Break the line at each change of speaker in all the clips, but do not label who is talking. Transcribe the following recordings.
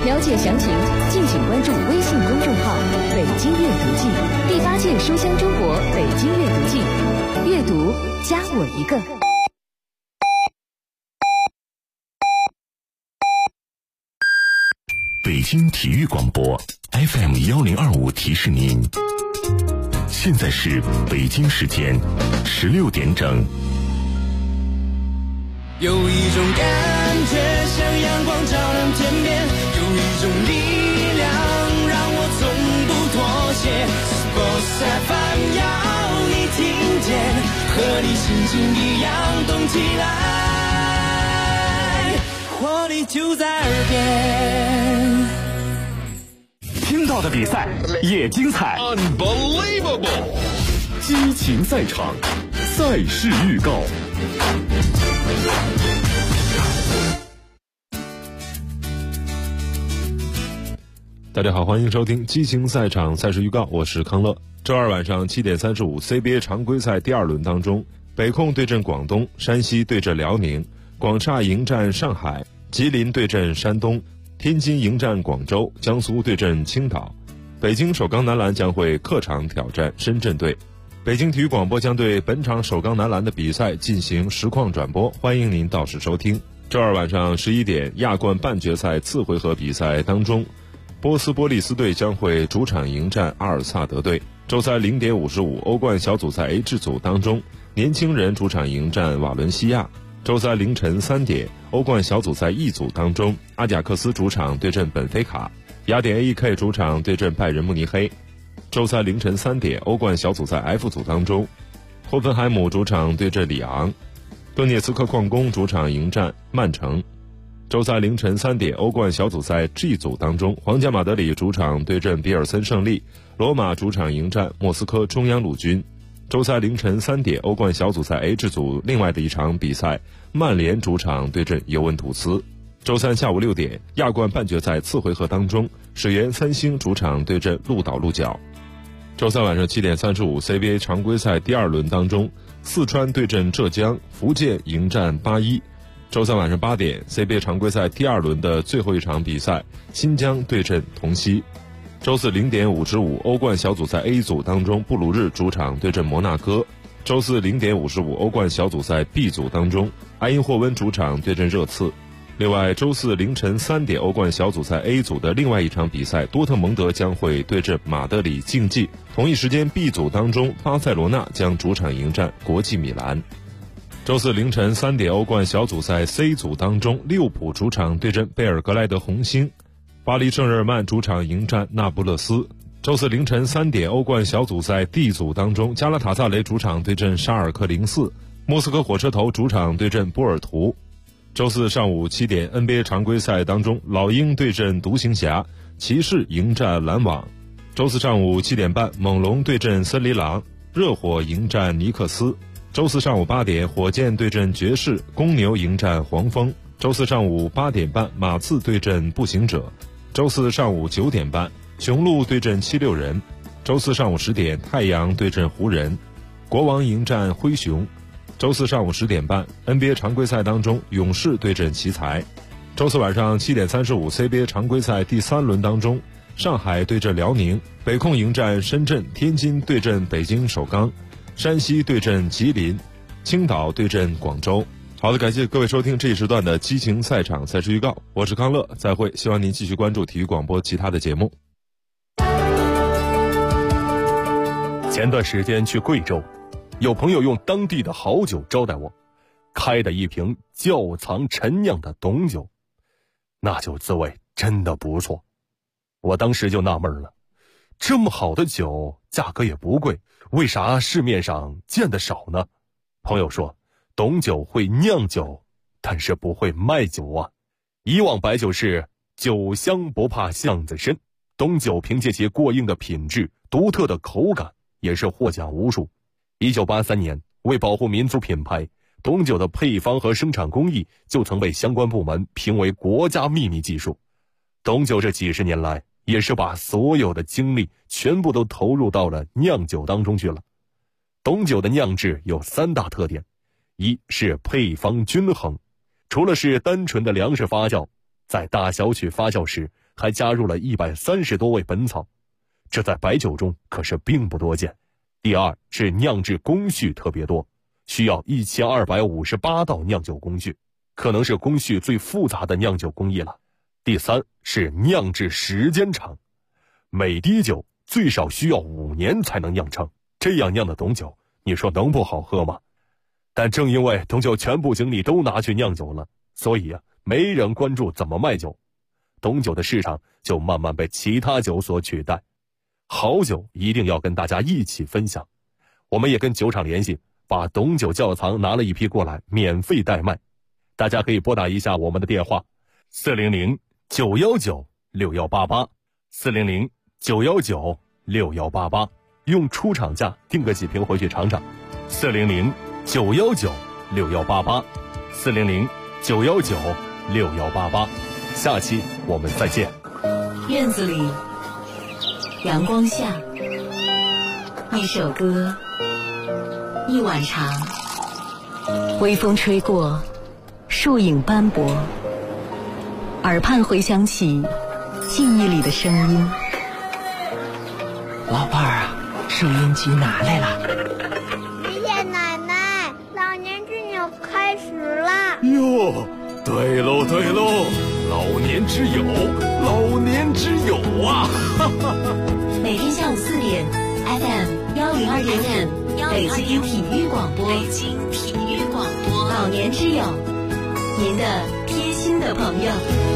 了解详情，敬请关注微信公众号“北京阅读记”，第8届书香中国北京阅读季，阅读加我一个。
北京体育广播 FM1025 提示您，现在是北京时间16点整。
有一种感觉像阳光照亮天边，有一种力量让我从不妥协。Sports FM 要你听见，和你心情一样动起来，活力就在耳边。
听到的比赛也精彩
Unbelievable
激情赛场，赛事预告。
大家好，欢迎收听激情赛场赛事预告，我是康乐。周二晚上7点35 CBA 常规赛第2轮当中，北控对阵广东，山西对阵辽宁，广厦迎战上海，吉林对阵山东，天津迎战广州，江苏对阵青岛。北京首钢男篮将会客场挑战深圳队。北京体育广播将对本场首钢男篮的比赛进行实况转播，欢迎您到时收听。周二晚上11点，亚冠半决赛次回合比赛当中，波斯波利斯队将会主场迎战阿尔萨德队。周三0点55，欧冠小组赛 H 组当中，年轻人主场迎战瓦伦西亚。周三凌晨3点，欧冠小组赛 E 组当中，阿贾克斯主场对阵本菲卡，雅典 AEK 主场对阵拜仁慕尼黑。周三凌晨3点，欧冠小组赛 F 组当中，霍芬海姆主场对阵里昂，顿涅茨克矿工主场迎战曼城。周三凌晨3点，欧冠小组赛 G 组当中，皇家马德里主场对阵比尔森胜利，罗马主场迎战莫斯科中央陆军。周三凌晨3点，欧冠小组赛 H 组另外的一场比赛，曼联主场对阵尤文图斯。周三下午6点，亚冠半决赛次回合当中，水源三星主场对阵鹿岛鹿角。周三晚上7点35 CBA 常规赛第2轮当中，四川对阵浙江，福建迎战81。周三晚上8点 CBA 常规赛第2轮的最后一场比赛，新疆对阵同曦。周四0点55，欧冠小组赛 A 组当中，布鲁日主场对阵摩纳哥。周四0点55，欧冠小组赛 B 组当中，埃因霍温主场对阵热刺。另外，周四凌晨3点，欧冠小组赛 A 组的另外一场比赛，多特蒙德将会对阵马德里竞技。同一时间 B 组当中，巴塞罗那将主场迎战国际米兰。周四凌晨3点，欧冠小组赛 C 组当中，利物浦主场对阵贝尔格莱德红星，巴黎圣日耳曼主场迎战那不勒斯。周四凌晨3点，欧冠小组赛 D 组当中，加拉塔萨雷主场对阵沙尔克04，莫斯科火车头主场对阵波尔图。周四上午7点 NBA 常规赛当中，老鹰对阵独行侠，骑士迎战篮网。周四上午7点半，猛龙对阵森林狼，热火迎战尼克斯。周四上午8点，火箭对阵爵士，公牛迎战黄蜂。周四上午8点半，马刺对阵步行者。周四上午9点半，雄鹿对阵76人。周四上午10点，太阳对阵湖人，国王迎战灰熊。周四上午10点半 NBA 常规赛当中，勇士对阵奇才。周四晚上7点35 CBA 常规赛第3轮当中，上海对阵辽宁，北控迎战深圳，天津对阵北京首钢，山西对阵吉林，青岛对阵广州。好的，感谢各位收听这一时段的激情赛场赛事预告，我是康乐，再会，希望您继续关注体育广播其他的节目。
前段时间去贵州，有朋友用当地的好酒招待我，开的一瓶窖藏陈酿的董酒，那酒滋味真的不错。我当时就纳闷了，这么好的酒价格也不贵，为啥市面上见得少呢？朋友说，董酒会酿酒，但是不会卖酒啊。以往白酒是酒香不怕巷子深，董酒凭借其过硬的品质、独特的口感，也是获奖无数。1983年，为保护民族品牌，董酒的配方和生产工艺就曾被相关部门评为国家秘密技术。董酒这几十年来，也是把所有的精力全部都投入到了酿酒当中去了。董酒的酿制有3大特点，一是配方均衡，除了是单纯的粮食发酵，在大小曲发酵时， 还加入了130多味本草，这在白酒中可是并不多见。第二是酿制工序特别多，需要1258道酿酒工序，可能是工序最复杂的酿酒工艺了。第三是酿制时间长，每滴酒最少需要5年才能酿成，这样酿的董酒，你说能不好喝吗？但正因为董酒全部精力都拿去酿酒了，所以没人关注怎么卖酒，董酒的市场就慢慢被其他酒所取代。好酒一定要跟大家一起分享，我们也跟酒厂联系，把董酒窖藏拿了一批过来，免费代卖。大家可以拨打一下我们的电话400-919-6188 400-919-6188，用出厂价订个几瓶回去尝尝。400-919-6188 400-919-6188，下期我们再见。
院子里，阳光下，一首歌，一碗茶，微风吹过，树影斑驳，耳畔回响起记忆里的声音。
老伴儿啊，收音机拿来了。
爷爷奶奶，老年之友开始了。
哟，对喽对喽，老年之友，老年之友啊！
每天下午4点 ，FM 102.5，北京体育广播，北京体育广播，老年之友，您的贴心的朋友。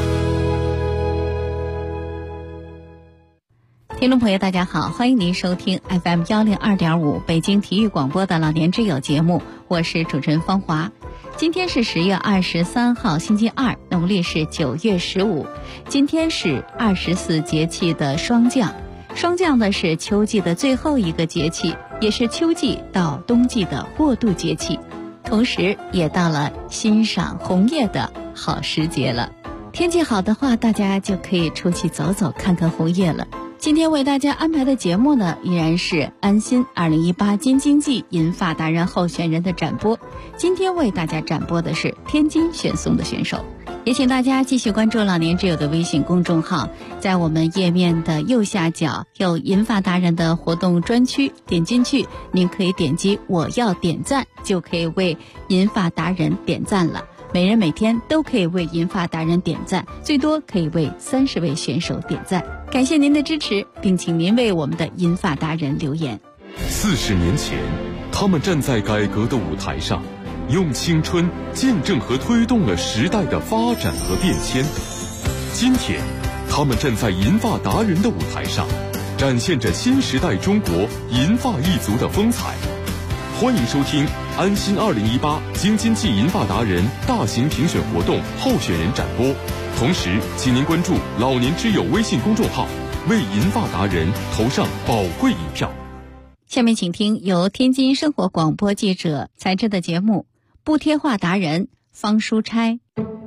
听众朋友大家好，欢迎您收听 FM 102.5北京体育广播的老年之友节目，我是主持人方华。今天是10月23号星期二，农历是9月15，今天是24节气的霜降。霜降呢是秋季的最后一个节气，也是秋季到冬季的过渡节气，同时也到了欣赏红叶的好时节了。天气好的话，大家就可以出去走走，看看红叶了。今天为大家安排的节目呢，依然是安心2018京津冀银发达人候选人的展播。今天为大家展播的是天津选送的选手，也请大家继续关注老年之友的微信公众号，在我们页面的右下角有银发达人的活动专区，点进去您可以点击我要点赞，就可以为银发达人点赞了。每人每天都可以为银发达人点赞，最多可以为30位选手点赞。感谢您的支持，并请您为我们的银发达人留言。
40年前，他们站在改革的舞台上，用青春见证和推动了时代的发展和变迁。今天，他们站在银发达人的舞台上，展现着新时代中国银发一族的风采。欢迎收听安心2018京津冀银发达人大型评选活动候选人展播，同时请您关注老年之友微信公众号，为银发达人投上宝贵一票。
下面请听由天津生活广播记者采制的节目《不贴画达人》方书差。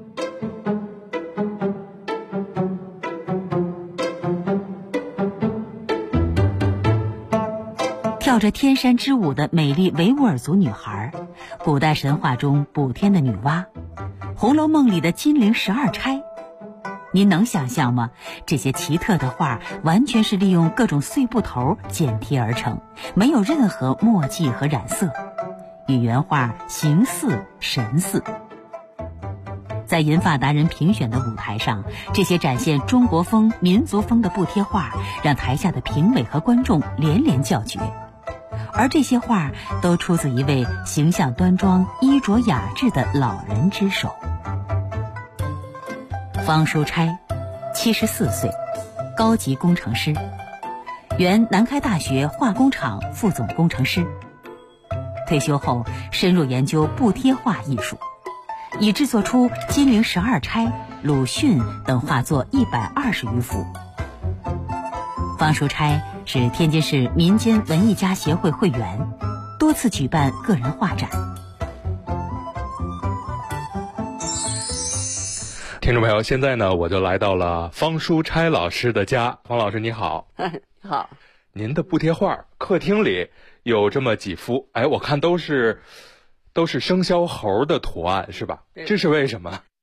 跳着天山之舞的美丽维吾尔族女孩，古代神话中补天的女娲，红楼梦里的金陵12钗。您能想象吗？这些奇特的画完全是利用各种碎布头剪贴而成，没有任何墨迹和染色，与原画形似神似。在银发达人评选的舞台上，这些展现中国风、民族风的布贴画，让台下的评委和观众连连叫绝。而这些画都出自一位形象端庄、衣着雅致的老人之手。方书差，74岁，高级工程师，原南开大学化工厂副总工程师。退休后深入研究布贴画艺术，已制作出金陵12钗、鲁迅等画作120余幅。方书差是天津市民间文艺家协会会员，多次举办个人画展。
听众朋友，现在呢，我就来到了方书差老师的家。方老师你好。
你好。
您的布贴画客厅里有这么几幅，我看都是生肖猴的图案，是吧？这是为什么？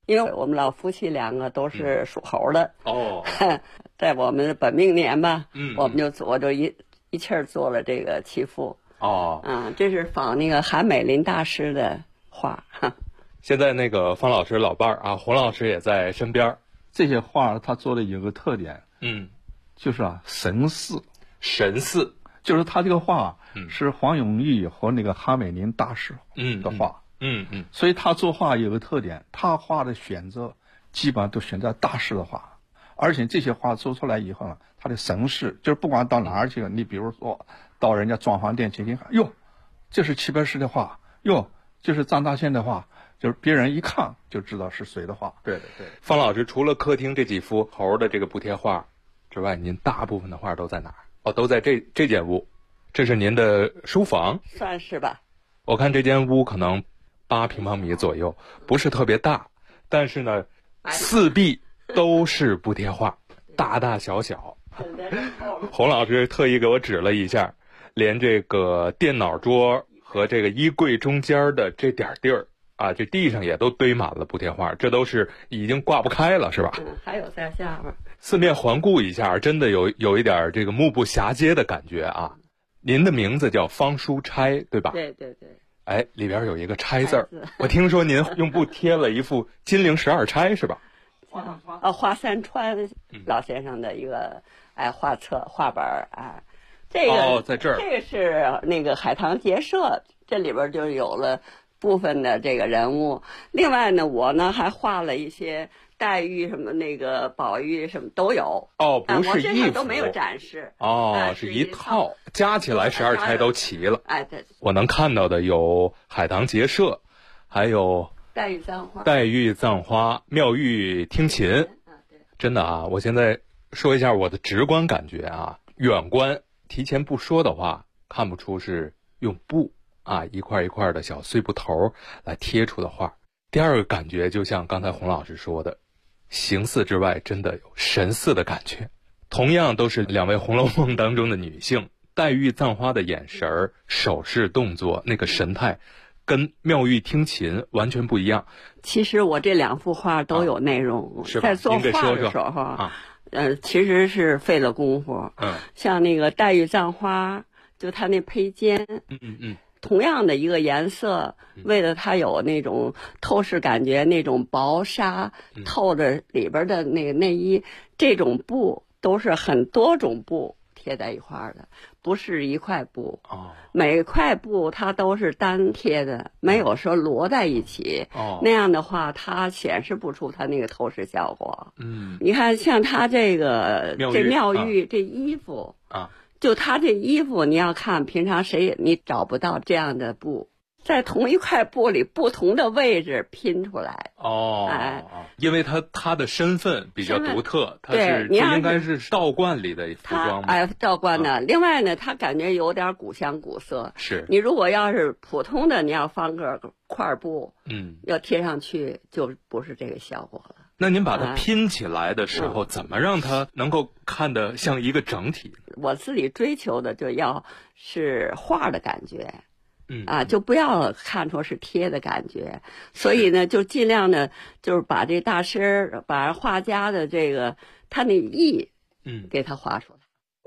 因为我们老夫妻2个都是属猴的。
哦，
在我们的本命年吧，我就一气儿做了这个祈福。
哦，
这是仿那个韩美林大师的画。
现在那个方老师老伴儿啊，洪老师也在身边。
这些画他做的有个特点，就是神似。
神似，
就是他这个画是黄永玉和那个韩美林大师的画。所以他做画有个特点，他画的选择基本上都选择大师的画，而且这些画做出来以后呢，他的神似，就是不管到哪儿去了，你比如说到人家装潢店去一看，哟，这是齐白石的画，哟，这是张大千的画，就是别人一看就知道是谁的画。
对。方老师除了客厅这几幅猴的这个布贴画之外，您大部分的画都在哪儿？都在这间屋，这是您的书房，
算是吧。
我看这间屋可能8平方米左右，不是特别大，但是呢，4壁都是布贴画，大大小小。洪老师特意给我指了一下，连这个电脑桌和这个衣柜中间的这点地儿这地上也都堆满了布贴画，这都是已经挂不开了，是吧？
还有在下边。
四面环顾一下，真的有一点这个目不暇接的感觉啊。您的名字叫方书钗，对吧？
对。
里边有一个钗字儿。我听说您用布贴了一幅金陵12钗，是吧？
华山川老先生的一个画册画本这个
在这儿，
这个是那个海棠结社，这里边就有了部分的这个人物。另外呢，我呢还画了一些黛玉什么那个宝玉什么都有。
不是一幅，
都没有展示。
是一套，加起来12钗都齐了。
对。
我能看到的有海棠结社，还有
黛玉葬花、
妙玉听琴。真的我现在说一下我的直观感觉远观提前不说的话，看不出是用布一块一块的小碎布头来贴出的画。第二个感觉就像刚才洪老师说的，形似之外真的有神似的感觉。同样都是2位《红楼梦》当中的女性，黛玉葬花的眼神、手势动作那个神态跟妙玉听琴完全不一样。
其实我这2幅画都有内容，在做画的时候其实是费了功夫。像那个黛玉葬花，就它那披肩，同样的一个颜色，为了它有那种透视感觉，那种薄纱透着里边的那个内衣，这种布都是很多种布贴在一块儿的，不是一块布。每块布它都是单贴的，没有说摞在一起。那样的话它显示不出它那个透视效果。你看像它这个妙玉这衣服就他这衣服，你要看平常你找不到这样的布，在同一块布里不同的位置拼出来。
因为他的身份比较独特，他是不应该是道观里的服装吗？
道观的。另外呢，他感觉有点古香古色。
是
你如果要是普通的，你要放个块布，要贴上去就不是这个效果了。
那您把它拼起来的时候，怎么让它能够看得像一个整体？
我自己追求的就要是画的感觉，就不要看出是贴的感觉。所以呢，就尽量呢，就是把这大师、把画家的这个他那意，给他画出来。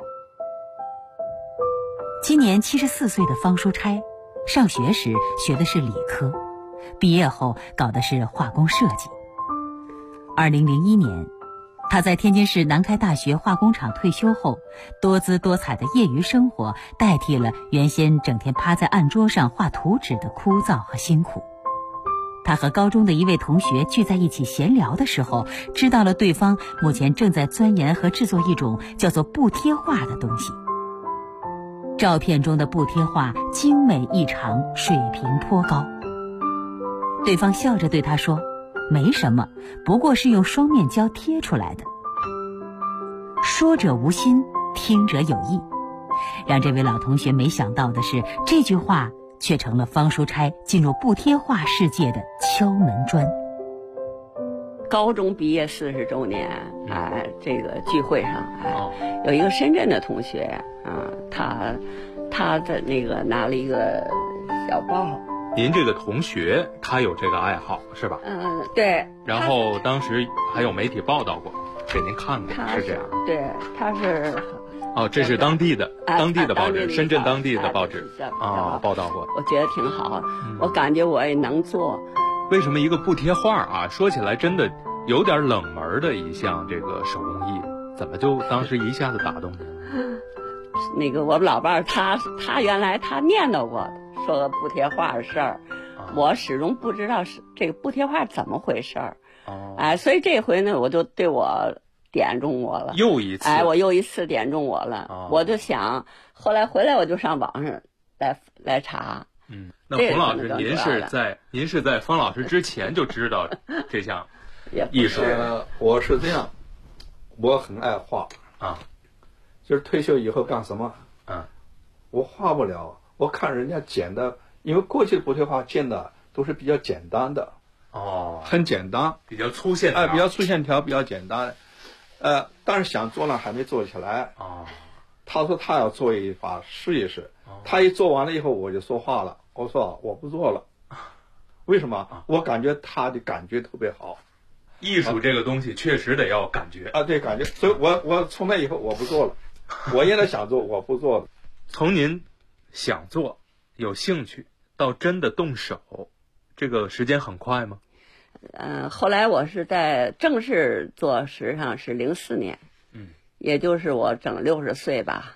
今年74岁的方书钗，上学时学的是理科，毕业后搞的是化工设计。2001年，他在天津市南开大学化工厂退休后，多姿多彩的业余生活代替了原先整天趴在案桌上画图纸的枯燥和辛苦。他和高中的一位同学聚在一起闲聊的时候，知道了对方目前正在钻研和制作一种叫做布贴画的东西。照片中的布贴画精美异常，水平颇高。对方笑着对他说，没什么，不过是用双面胶贴出来的。说者无心，听者有意。让这位老同学没想到的是，这句话却成了方书钗进入布贴画世界的敲门砖。
高中毕业40周年这个聚会上有一个深圳的同学他的那个拿了一个小包
您这个同学他有这个爱好是吧？
对。
然后当时还有媒体报道过，给您看过，是这样。
对，他是。
这是当地的报纸，深圳当地的报纸报道过。
我觉得挺好，我感觉我也能做。
为什么一个布贴画啊，说起来真的有点冷门的一项这个手工艺，怎么就当时一下子打动您？
那个我们老伴儿他原来他念叨过，说布贴画的事儿，我始终不知道是这个布贴画怎么回事儿。所以这回呢，我就对我点中我了，
又一次，
我又一次点中我了。我就想，后来回来我就上网上来查。
那冯老师，您是在方老师之前就知道这项艺术？
我是这样，我很爱画就是退休以后干什么？我画不了，我看人家剪的，因为过去的布贴画剪的都是比较简单的，很简单，
比较粗线条，
比较粗线条，比较简单。但是想做呢，还没做起来。他说他要做一把试一试，他一做完了以后，我就说话了，我说我不做了。为什么？我感觉他的感觉特别好。
艺术这个东西确实得要感觉
对，感觉。所以我从那以后我不做了。我现在想做，我不做了。
从您想做、有兴趣到真的动手，这个时间很快吗？
后来我是在正式做，实际上是04年，也就是我整60岁吧。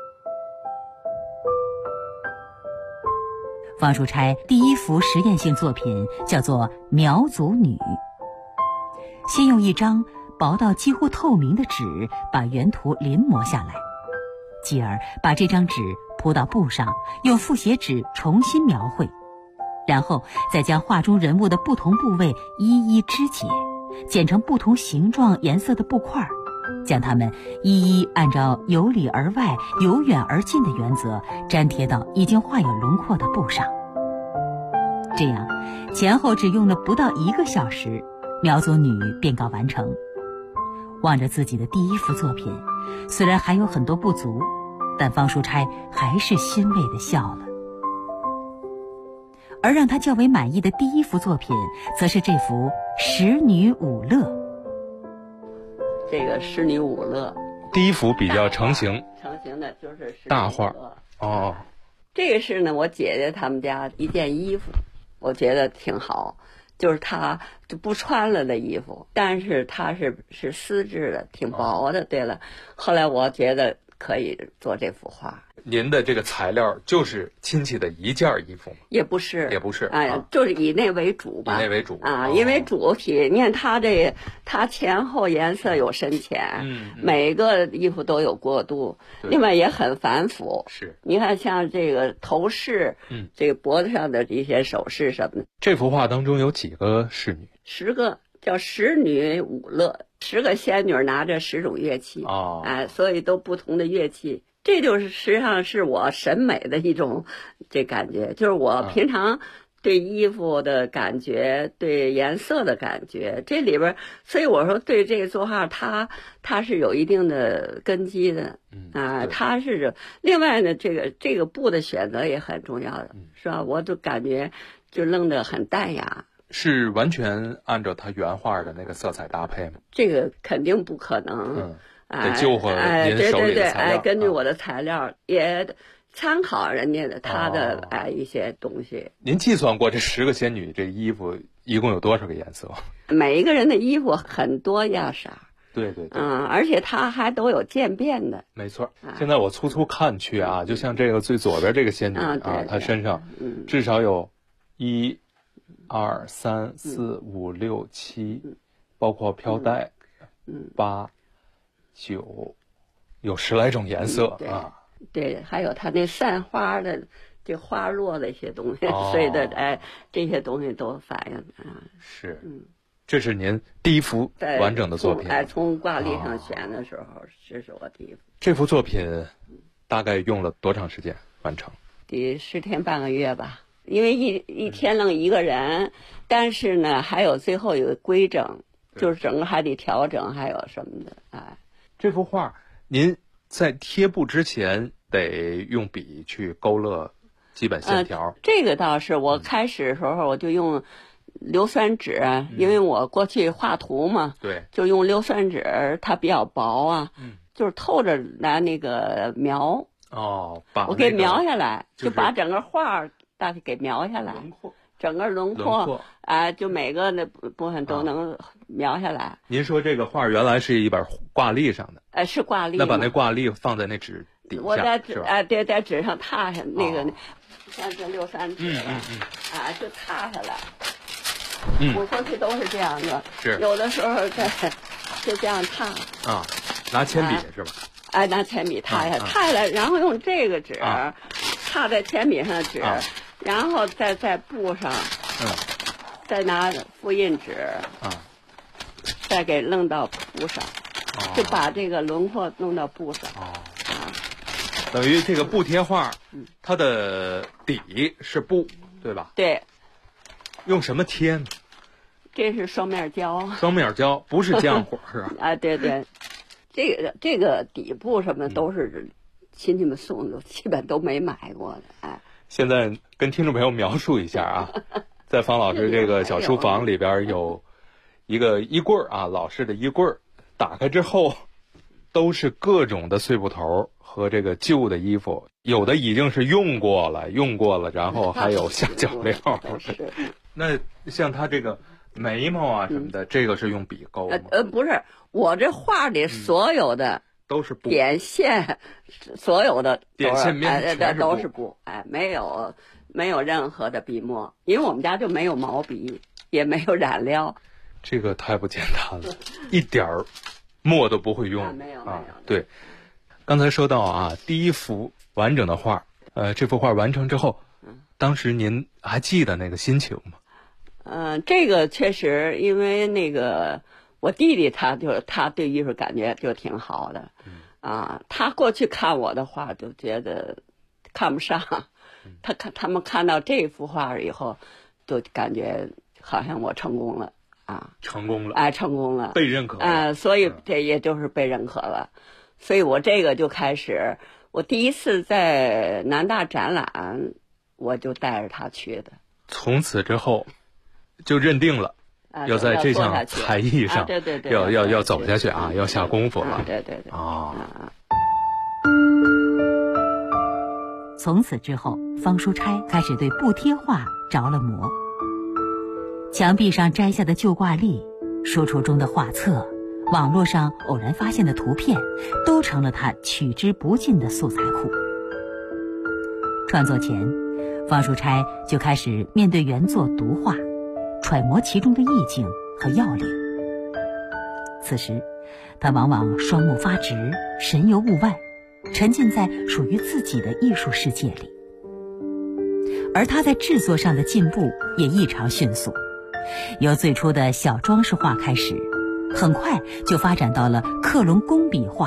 方淑钗第一幅实验性作品叫做《苗族女》。先用一张薄到几乎透明的纸把原图临摹下来，继而把这张纸铺到布上，用复写纸重新描绘，然后再将画中人物的不同部位一一肢解，剪成不同形状颜色的布块，将它们一一按照由里而外、由远而近的原则粘贴到已经画有轮廓的布上。这样前后只用了不到1个小时，苗族女便告完成。望着自己的第一幅作品，虽然还有很多不足，但方淑钗还是欣慰地笑了。而让她较为满意的第一幅作品，则是这幅《使女舞乐》。
这个《使女舞乐》
第一幅比较成型
的就是
大画。
这个是呢，我姐姐他们家一件衣服，我觉得挺好。就是它就不穿了的衣服，但是它是丝质的，挺薄的。对了，后来我觉得可以做这幅画。
您的这个材料就是亲戚的一件衣服吗？
也不是，就是以那为主吧。
以那为主
因为主体，你看它前后颜色有深浅，每个衣服都有过渡，另外也很繁复。
是，
你看像这个头饰，这个脖子上的这些首饰什么的。
这幅画当中有几个侍女
？10个，叫使女舞乐，10个仙女拿着10种乐器。所以都不同的乐器。这就是实际上是我审美的一种这感觉，就是我平常对衣服的感觉，对颜色的感觉，这里边，所以我说对这个作画它是有一定的根基的。它是另外呢，这个布的选择也很重要的，是吧？我就感觉就弄得很淡雅。
是完全按照他原画的那个色彩搭配吗？
这个肯定不可能。
得救活您手里的材料。
根据我的材料也参考人家的他的一些东西。
您计算过这10个仙女这衣服一共有多少个颜色？
每一个人的衣服很多样色。
对。
而且它还都有渐变的。
没错。现在我粗粗看去啊，就像这个最左边这个仙女她身上至少有1、2、3、4、5、6、7，包括飘带，8、9，有10来种颜色
对，还有它那散花的这花落的一些东西，所以的这些东西都反映
是。这是您第一幅完整的作品。
从挂历上选的时候，这是我第一幅。
这幅作品大概用了多长时间完成？
得10天半个月吧，因为一天弄一个人，但是呢，还有最后有个规整，就是整个还得调整，还有什么的
这幅画您在贴布之前得用笔去勾勒基本线条。
这个倒是，我开始的时候我就用硫酸纸，因为我过去画图嘛，
对，
就用硫酸纸，它比较薄啊，就是透着来那个描。
我
给描下来，就把整个画大概给描下来，整个轮廓，就每个那部分都能描下来。
您说这个画原来是一本挂历上的，
是挂历。
那把那挂历放在那纸底下，
我在纸对，在纸上踏下那个，像这硫酸纸，就踏下来。我过去都是这样的，有的时候就这样踏。
拿铅笔是吧？
拿铅笔踏下来，然后用这个纸踏在铅笔上的纸，然后再在布上，再拿复印纸，再给扔到布上，就把这个轮廓弄到布上。
等于这个布贴画，它的底是布，对吧？
对。
用什么贴呢？
这是双面胶。
双面胶不是浆糊是吧？
对对。这个底部什么都是亲戚们送的，基本都没买过的。
现在跟听众朋友描述一下啊，在方老师这个小书房里边有一个衣柜老式的衣柜，打开之后都是各种的碎布头和这个旧的衣服，有的已经是用过了，然后还有下脚料。那像他这个眉毛什么的，这个是用笔勾吗？
不是，我这画里所有的
都是布
点线，所有的
点线面
都是布，没有任何的笔墨，因为我们家就没有毛笔，也没有染料。
这个太不简单了，一点儿墨都不会用。
没有。
对，刚才说到第一幅完整的画，这幅画完成之后，当时您还记得那个心情吗？
这个确实，因为那个我弟弟他对艺术感觉就挺好的，他过去看我的画就觉得看不上，他们看到这幅画以后，就感觉好像我成功了
成功了，
成功了，
被认可了，
所以这也就是被认可了，所以我这个就开始，我第一次在南大展览，我就带着他去的，
从此之后。就认定了，要在这项才艺上，
对，
要走下去要下功夫了。
对。
从此之后，方书差开始对布贴画着了魔。墙壁上摘下的旧挂历、书橱中的画册、网络上偶然发现的图片，都成了他取之不尽的素材库。创作前，方书差就开始面对原作读画，揣摩其中的意境和要领。此时，他往往双目发直，神游物外，沉浸在属于自己的艺术世界里。而他在制作上的进步也异常迅速，由最初的小装饰画开始，很快就发展到了克隆工笔画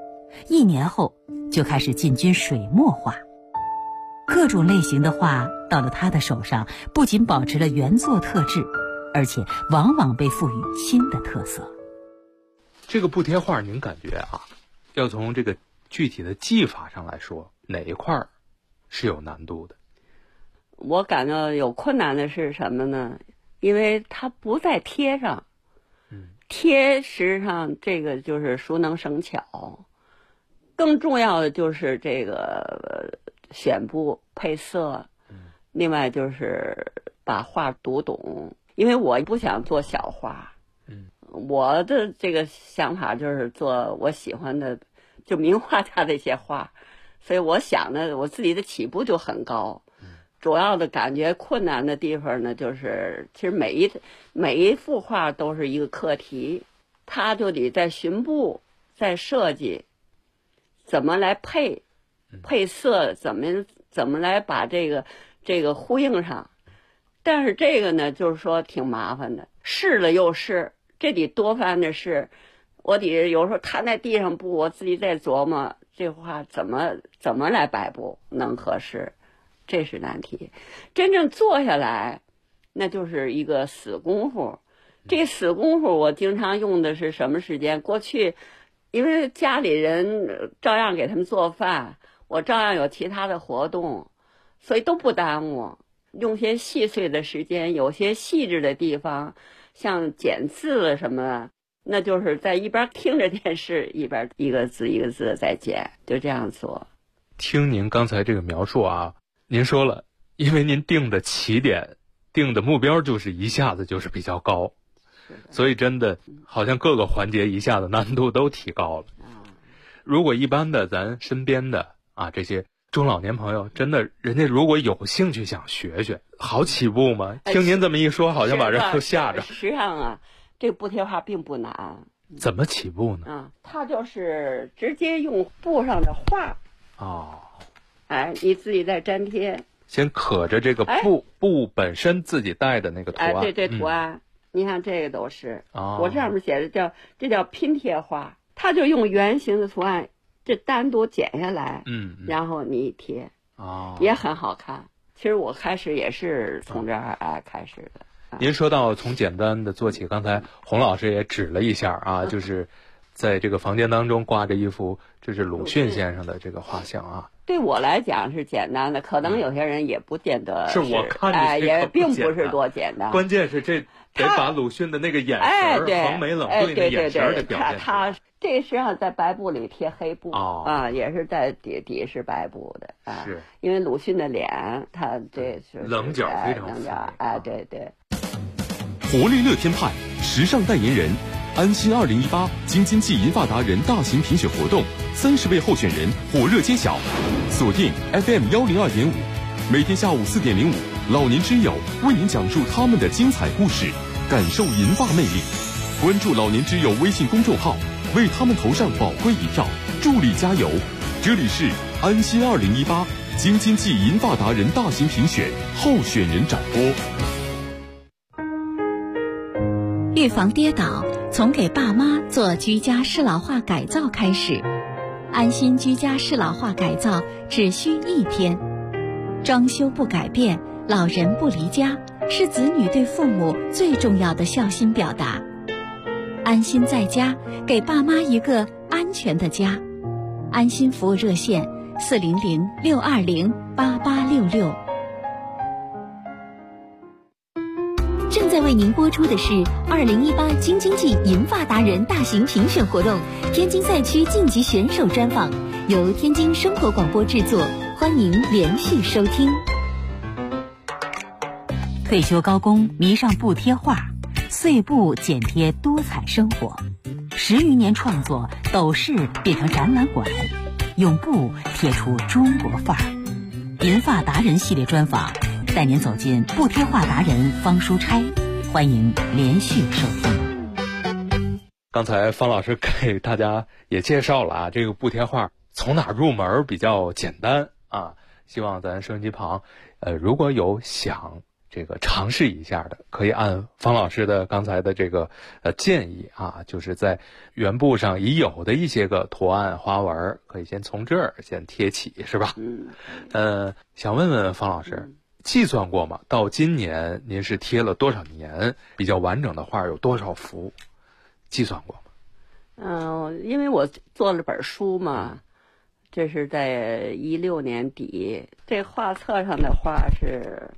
，1年后就开始进军水墨画。各种类型的画到了他的手上，不仅保持了原作特质，而且往往被赋予新的特色。
这个布贴画您感觉要从这个具体的技法上来说，哪一块是有难度的？
我感到有困难的是什么呢？因为它不在贴上，贴实际上这个就是熟能生巧，更重要的就是这个选布配色，另外就是把画读懂，因为我不想做小画，我的这个想法就是做我喜欢的，就名画家的一些画，所以我想呢，我自己的起步就很高。主要的感觉困难的地方呢，就是其实每一幅画都是一个课题，它就得在寻布，在设计，怎么来配色，怎么来把这个呼应上。但是这个呢，就是说挺麻烦的，试了又试，这得多番的试。我得有时候摊在地上布，我自己在琢磨这画怎么来摆布能合适，这是难题。真正做下来，那就是一个死功夫。这死功夫我经常用的是什么时间？过去因为家里人照样给他们做饭，我照样有其他的活动， 所以都不耽误。用些细碎的时间，有些细致的地方，像剪字了什么的，那就是在一边听着电视，一边一个字一个字的在剪，就这样做。
听您刚才这个描述啊，您说了，因为您定的起点、定的目标就是一下子就是比较高，所以真的好像各个环节一下子难度都提高了。如果一般的咱身边的啊这些中老年朋友，真的人家如果有兴趣想学学，好起步吗？听您这么一说，好像把人都吓着。
实际上啊，这个布贴画并不难。
怎么起步呢？
它就是直接用布上的画。哎，你自己再粘贴。
先可着这个布本身自己带的那个图案。
对图案，你看这个都是。我这上面写的这叫拼贴画，它就用圆形的图案。这单独剪下来，然后你一贴，也很好看。其实我开始也是从这儿开始的。
您说到从简单的做起，刚才洪老师也指了一下啊，就是在这个房间当中挂着一幅，这是鲁迅先生的这个画像啊。
对我来讲是简单的，可能有些人也不见得
是我看着
也并不是多简单。
关键是这得把鲁迅的那个眼神横眉冷对的眼神得表现出来。
这个实际上在白布里贴黑布也是在底是白布的
是
因为鲁迅的脸，他这是
棱角非常
棱角对。
活力乐天派时尚代言人，安心2018京津冀银发达人大型评选活动，30位候选人火热揭晓，锁定 FM 102.5，每天下午4点05，老年之友为您讲述他们的精彩故事，感受银发魅力。关注老年之友微信公众号，为他们投上宝贵一票，助力加油。这里是安心2018京津冀银发达人大型评选候选人展播。
预防跌倒，从给爸妈做居家适老化改造开始。安心居家适老化改造只需1天，装修不改变，老人不离家，是子女对父母最重要的孝心表达。安心在家，给爸妈一个安全的家。安心服务热线400-620-8866。
正在为您播出的是2018京津冀银发达人大型评选活动天津赛区晋级选手专访，由天津生活广播制作，欢迎连续收听。
退休高工迷上布贴画，碎布剪贴多彩生活，10余年创作，斗室变成展览馆，用布贴出中国范儿。银发达人系列专访，带您走进布贴画达人方书差，欢迎连续收听。
刚才方老师给大家也介绍了啊，这个布贴画从哪入门比较简单啊？希望咱收音机旁，如果有想这个尝试一下的，可以按方老师的刚才的这个建议啊，就是在原布上已有的一些个图案花纹，可以先从这儿先贴起，是吧？想问问方老师，计算过吗？到今年您是贴了多少年？比较完整的画有多少幅？计算过吗？
因为我做了本书嘛，这是在16年底，这画册上的画是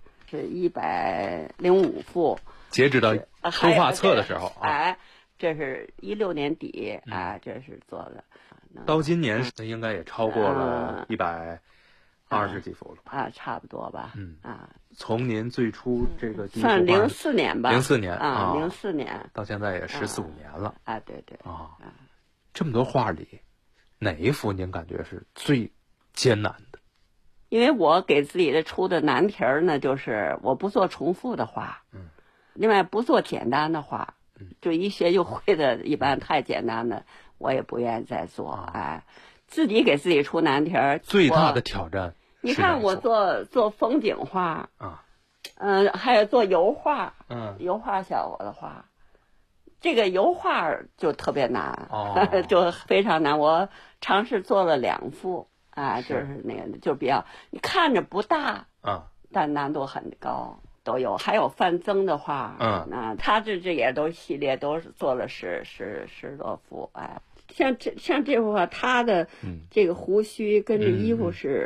105幅，
截止到出画册的时候
这是16年底这是做的。
到今年应该也超过了120几幅了
差不多吧。
从您最初这个
算04年吧
，04年
04年
到现在也14、15年了
对
这么多画里，哪一幅您感觉是最艰难的？
因为我给自己的出的难题呢，就是我不做重复的画，另外不做简单的画，就一学就会的，一般太简单的我也不愿意再做。自己给自己出难题
最大的挑战。
你看我做风景画还有做油画，油画效果的画，这个油画就特别难，就非常难。我尝试做了2幅。就是那个，就比较你看着不大但难度很高，都有。还有范增的画，他这也都系列都是做了十多幅。像这幅画，他的这个胡须跟这衣服是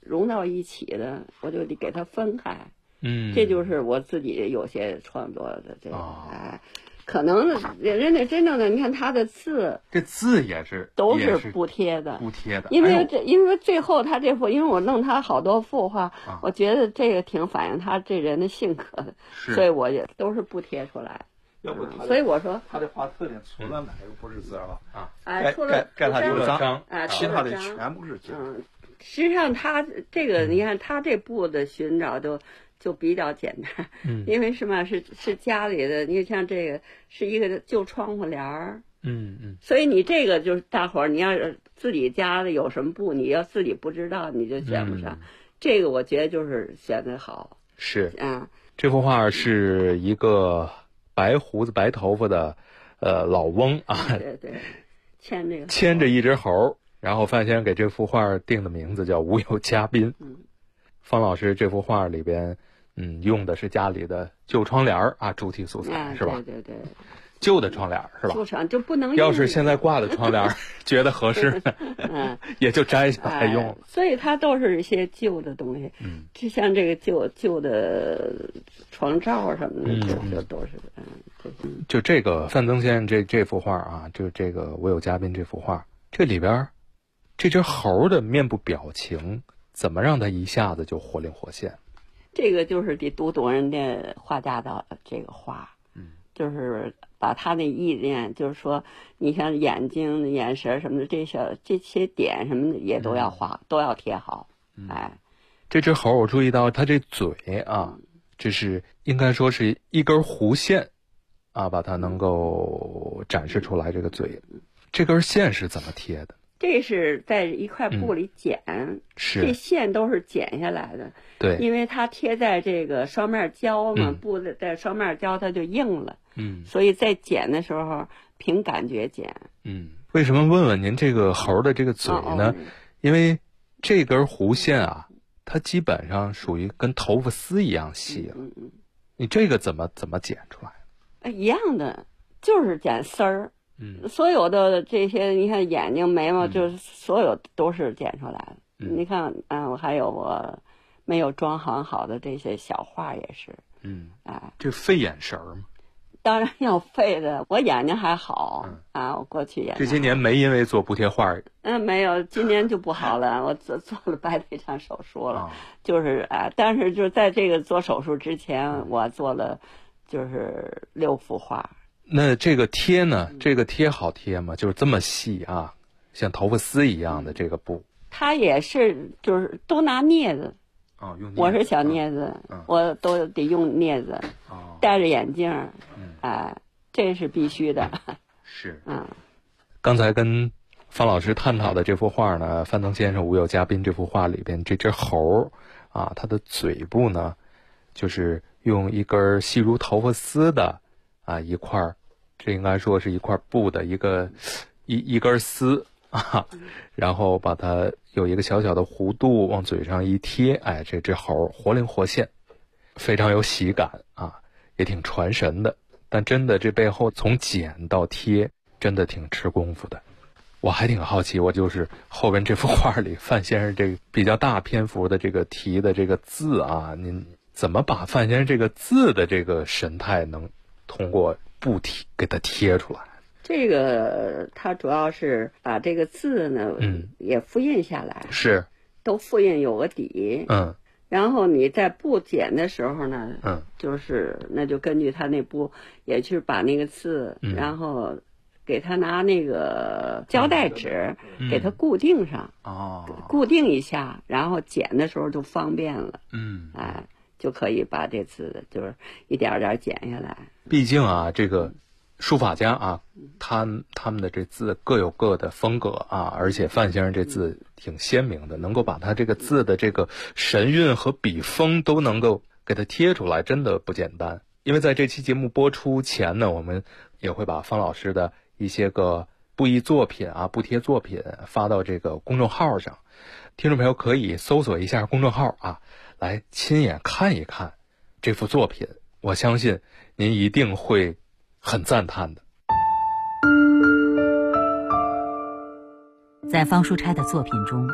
融到一起的，我就得给它分开。这就是我自己有些创作的这个，可能人家真正的，你看他的字，
这字也是
都是不贴的，因为最后他这幅，因为我弄他好多幅画，我觉得这个挺反映他这人的性格的，所以我也都是不贴出来。
要不
所以我说
他的画特点除了哪个不是字了
除了
盖他这个章，
其
他的全部是字。
实际上他这个，你看他这布的寻找就比较简单，因为什么是家里的，你像这个是一个旧窗户帘儿，所以你这个就是大伙儿，你要是自己家里有什么布，你要自己不知道，你就选不上。这个我觉得就是选得好。
是这幅画是一个白胡子白头发的老翁啊，
对，牵
着一只猴，然后范先生给这幅画定的名字叫无有嘉宾。方老师这幅画里边用的是家里的旧窗帘主题素材，是吧？
对，
旧的窗帘是吧？
旧窗就不能用。
要是现在挂的窗帘觉得合适，也就摘下来用。
所以它都是一些旧的东西，就像这个旧的床罩什么的，就都是
就这个范曾先生这幅画就这个我有嘉宾这幅画，这里边这只猴的面部表情怎么让它一下子就活灵活现？
这个就是得读人家画家的这个画，就是把他那意念，就是说，你像眼睛、眼神什么的，这些点什么的也都要画，都要贴好。
这只猴我注意到它这嘴这是应该说是一根弧线把它能够展示出来。这个嘴，这根线是怎么贴的？
这是在一块布里剪，这线都是剪下来的。
对，
因为它贴在这个双面胶嘛，布在双面胶它就硬了。所以在剪的时候凭感觉剪。
为什么问问您这个猴的这个嘴呢？因为这根弧线它基本上属于跟头发丝一样细了。你这个怎么剪出来？
一样的，就是剪丝儿。所有的这些，你看眼睛、眉毛，就是所有都是剪出来的。你看，我还有我没有装行好的这些小画也是。
这费眼神吗？
当然要费的，我眼睛还好我过去眼睛
这些年没因为做布贴画
没有，今年就不好了。我做了白内障手术了，就是但是就是在这个做手术之前，我做了就是6幅画。
那这个贴呢？这个贴好贴吗？就是这么细像头发丝一样的这个布。
它也是，就是都拿镊子。
用镊子。
我是小镊子，我都得用镊子。戴着眼镜，这是必须的。
是。刚才跟方老师探讨的这幅画呢，范曾先生无有嘉宾这幅画里边这只猴它的嘴部呢，就是用一根细如头发丝的一块，这应该说是一块布的一根丝然后把它有一个小小的弧度往嘴上一贴，这只猴活灵活现，非常有喜感也挺传神的。但真的这背后从剪到贴真的挺吃功夫的。我还挺好奇，我就是后边这幅画里范先生这个比较大篇幅的这个题的这个字您怎么把范先生这个字的这个神态能通过布贴给它贴出来？
这个它主要是把这个字呢也复印下来，
是
都复印有个底。然后你在布剪的时候呢就是那就根据他那布也去把那个字然后给他拿那个胶带纸给它固定上固定一下，然后剪的时候就方便了。就可以把这字就是一点点剪下来。
毕竟这个书法家他们的这字各有各的风格而且范先生这字挺鲜明的，能够把他这个字的这个神韵和笔锋都能够给它贴出来，真的不简单。因为在这期节目播出前呢，我们也会把方老师的一些个布艺作品布贴作品发到这个公众号上，听众朋友可以搜索一下公众号来亲眼看一看这幅作品，我相信您一定会很赞叹的。
在方书差的作品中，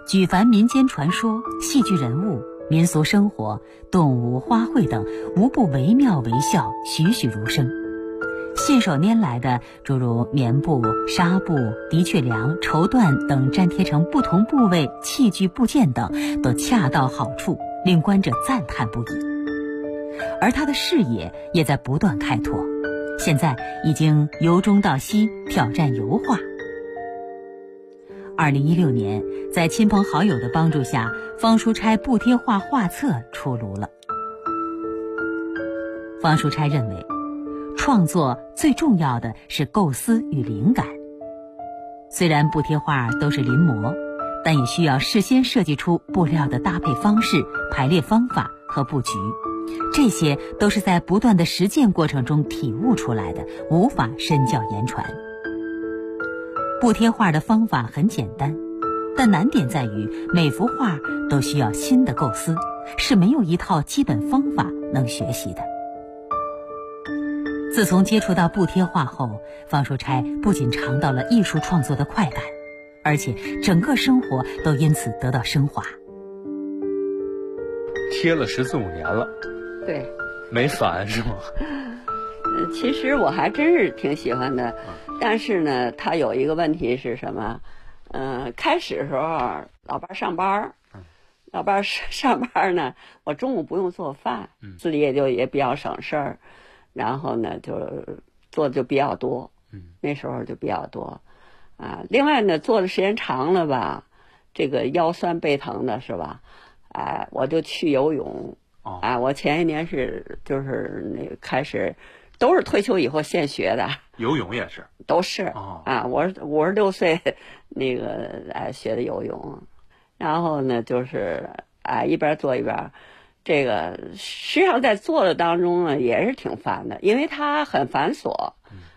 举凡民间传说、戏剧人物、民俗生活、动物、花卉等，无不惟妙惟肖，栩栩如生。信手拈来的诸如棉布、纱布、的确良、绸缎等粘贴成不同部位器具部件等，都恰到好处，令观者赞叹不已。而他的视野也在不断开拓，现在已经由中到西挑战油画。2016年，在亲朋好友的帮助下，方书差布贴画画册出炉了。方书差认为，创作最重要的是构思与灵感。虽然布贴画都是临摹，但也需要事先设计出布料的搭配方式、排列方法和布局，这些都是在不断的实践过程中体悟出来的，无法身教言传。布贴画的方法很简单，但难点在于每幅画都需要新的构思，是没有一套基本方法能学习的。自从接触到布贴画后，方书差不仅尝到了艺术创作的快感，而且整个生活都因此得到升华。
贴了14、15年了，
对，
没烦是吗？
其实我还真是挺喜欢的，但是呢，它有一个问题是什么？开始的时候老伴上班，老伴上班呢，我中午不用做饭，自己也比较省事儿，然后呢就做的就比较多，那时候就比较多，另外呢做的时间长了吧，这个腰酸背疼的是吧？我就去游泳，我前一年就是那个开始。都是退休以后现学的，
游泳也是，
都是我56岁那个学的游泳，然后呢就是一边做一边，这个实际上在做的当中呢也是挺烦的，因为它很繁琐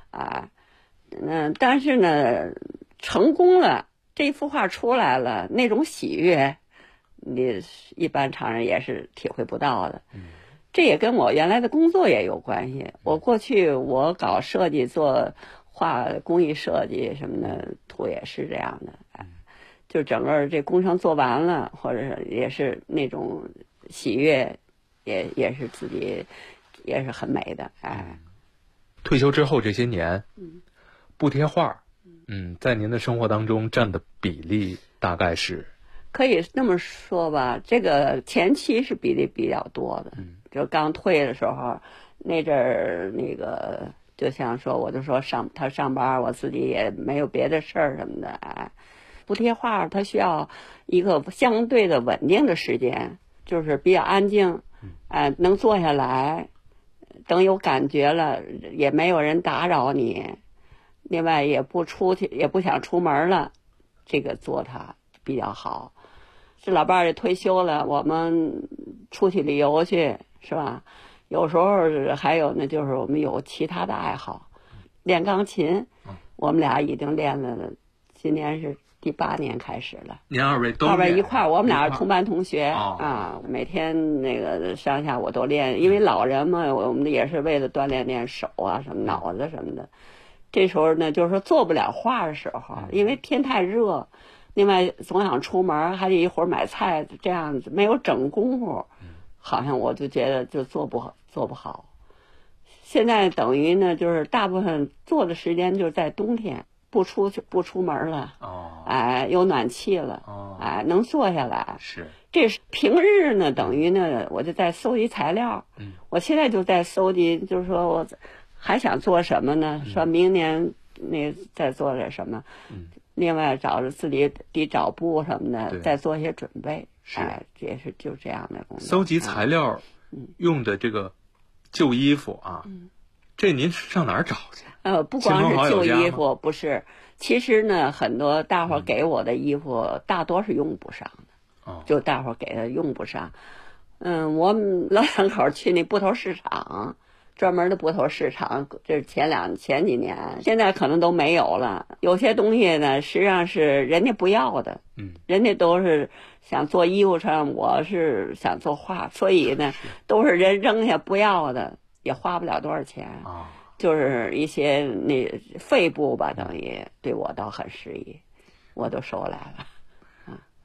但是呢成功了，这幅画出来了，那种喜悦，你一般常人也是体会不到的。这也跟我原来的工作也有关系。我过去我搞设计，做画工艺设计什么的，图也是这样的，就整个这工程做完了，或者是也是那种喜悦，也是自己也是很美的。
退休之后这些年，布贴画，在您的生活当中占的比例大概是？
可以那么说吧，这个前期是比例比较多的。就刚退的时候，那阵儿那个就像说，我就说他上班，我自己也没有别的事儿什么的。布贴画它需要一个相对的稳定的时间，就是比较安静，能坐下来，等有感觉了，也没有人打扰你，另外也不出去，也不想出门了，这个做它比较好。这老伴儿也退休了，我们出去旅游去。是吧？有时候还有呢，就是我们有其他的爱好，练钢琴，我们俩已经练了，今年是第8年开始了。
您二位
一块儿，我们俩是同班同学每天那个上下午都练，因为老人嘛，我们也是为了锻炼手什么脑子什么的。这时候呢，就是说做不了画的时候，因为天太热，另外总想出门，还得一会儿买菜，这样子没有整功夫。好像我就觉得就做不好，现在等于呢，就是大部分做的时间就是在冬天，不出门了，有暖气了，能坐下来。
是，
这是平日呢，等于呢，我就在搜集材料。我现在就在搜集，就是说我还想做什么呢？说明年那再做点什么。另外找着自己得找布什么的，再做一些准备。也是就这样的工作。
搜集材料，用的这个旧衣服这您上哪儿找去？
不光是旧衣服，不是。其实呢，很多大伙给我的衣服，大多是用不上的，就大伙给的用不上。我们老两口去那布头市场。专门的布头市场，这是前几年，现在可能都没有了。有些东西呢，实际上是人家不要的，人家都是想做衣服上，我是想做画，所以呢，都是人扔下不要的，也花不了多少钱，就是一些那废布吧，等于对我倒很适宜，我都收来了。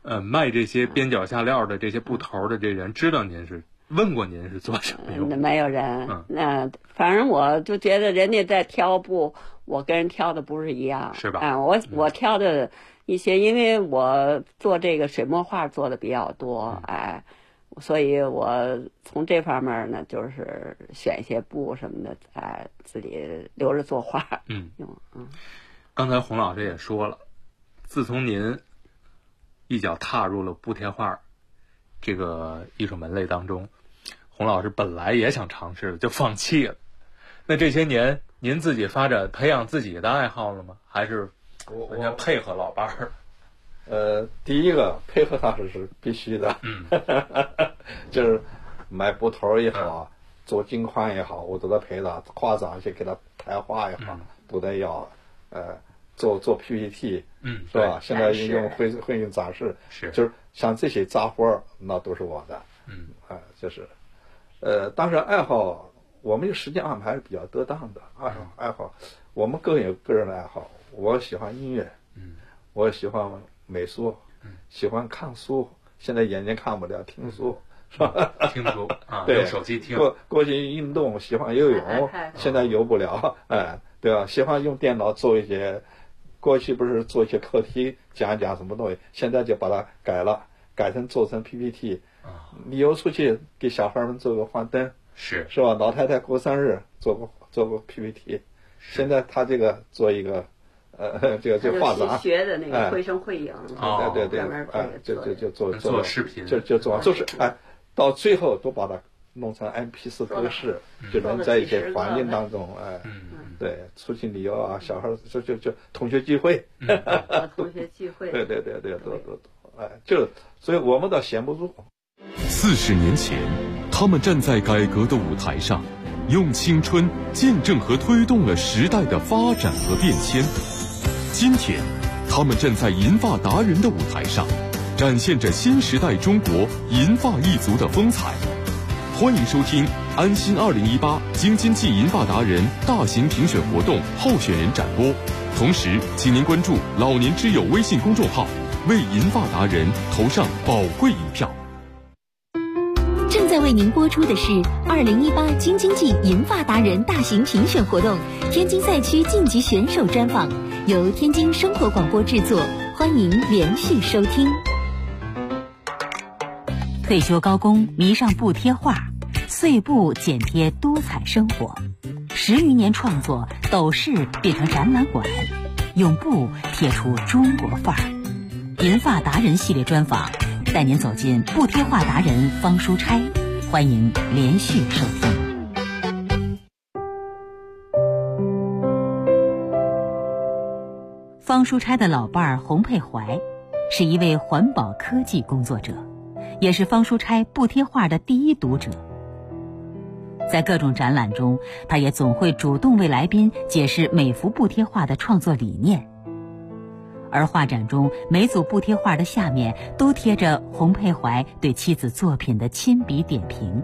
卖这些边角下料的这些布头的这人知道您是问过您是做什么用的？
没有人。反正我就觉得人家在挑布，我跟人挑的不是一样，
是吧？
我挑的一些，因为我做这个水墨画做的比较多，所以我从这方面呢，就是选一些布什么的，自己留着做画用。
刚才洪老师也说了，自从您一脚踏入了布贴画这个艺术门类当中，洪老师本来也想尝试，就放弃了。那这些年您自己发展培养自己的爱好了吗？还是完全配合老伴儿？
第一个配合他是必须的，就是买布头也好，做镜框也好，我都在陪他，画上去给他抬画也好，都得要。做 PPT， 是吧？现在用会用展示，就是像这些杂活那都是我的，就是，当然爱好，我们时间安排是比较得当的，爱好，我们各有个人的爱好。我喜欢音乐，我喜欢美术，喜欢看书，现在眼睛看不了，听书。是吧？
听书
对，
用手机听。
过去运动喜欢游泳，现在游不了，对吧？喜欢用电脑做一些，过去不是做一些课题，讲什么东西，现在就把它改成做成 PPT。你游出去给小孩们做个幻灯，是吧？老太太过生日做个 PPT， 现在他这个做一个。这个画展
学的那个绘声绘影，
对，就
做视频，
就做，就是到最后都把它弄成 MP4 格式，就能在一些环境当中，对，出去旅游啊，小孩就同学聚会，
同学聚会，
对，都，就所以我们倒闲不住。
40年前，他们站在改革的舞台上，用青春见证和推动了时代的发展和变迁。今天，他们站在银发达人的舞台上，展现着新时代中国银发一族的风采。欢迎收听安心2018京津冀银发达人大型评选活动候选人展播，同时，请您关注老年之友微信公众号，为银发达人投上宝贵一票。
正在为您播出的是2018京津冀银发达人大型评选活动天津赛区晋级选手专访，由天津生活广播制作，欢迎连续收听。
退休高工迷上布贴画，碎布剪贴多彩生活，10余年创作，斗室变成展览馆，用布贴出中国范儿。银发达人系列专访，带您走进布贴画达人方书差，欢迎连续收听。方书差的老伴儿洪佩怀是一位环保科技工作者，也是方书差布贴画的第一读者。在各种展览中，他也总会主动为来宾解释每幅布贴画的创作理念。而画展中每组布贴画的下面都贴着洪佩怀对妻子作品的亲笔点评。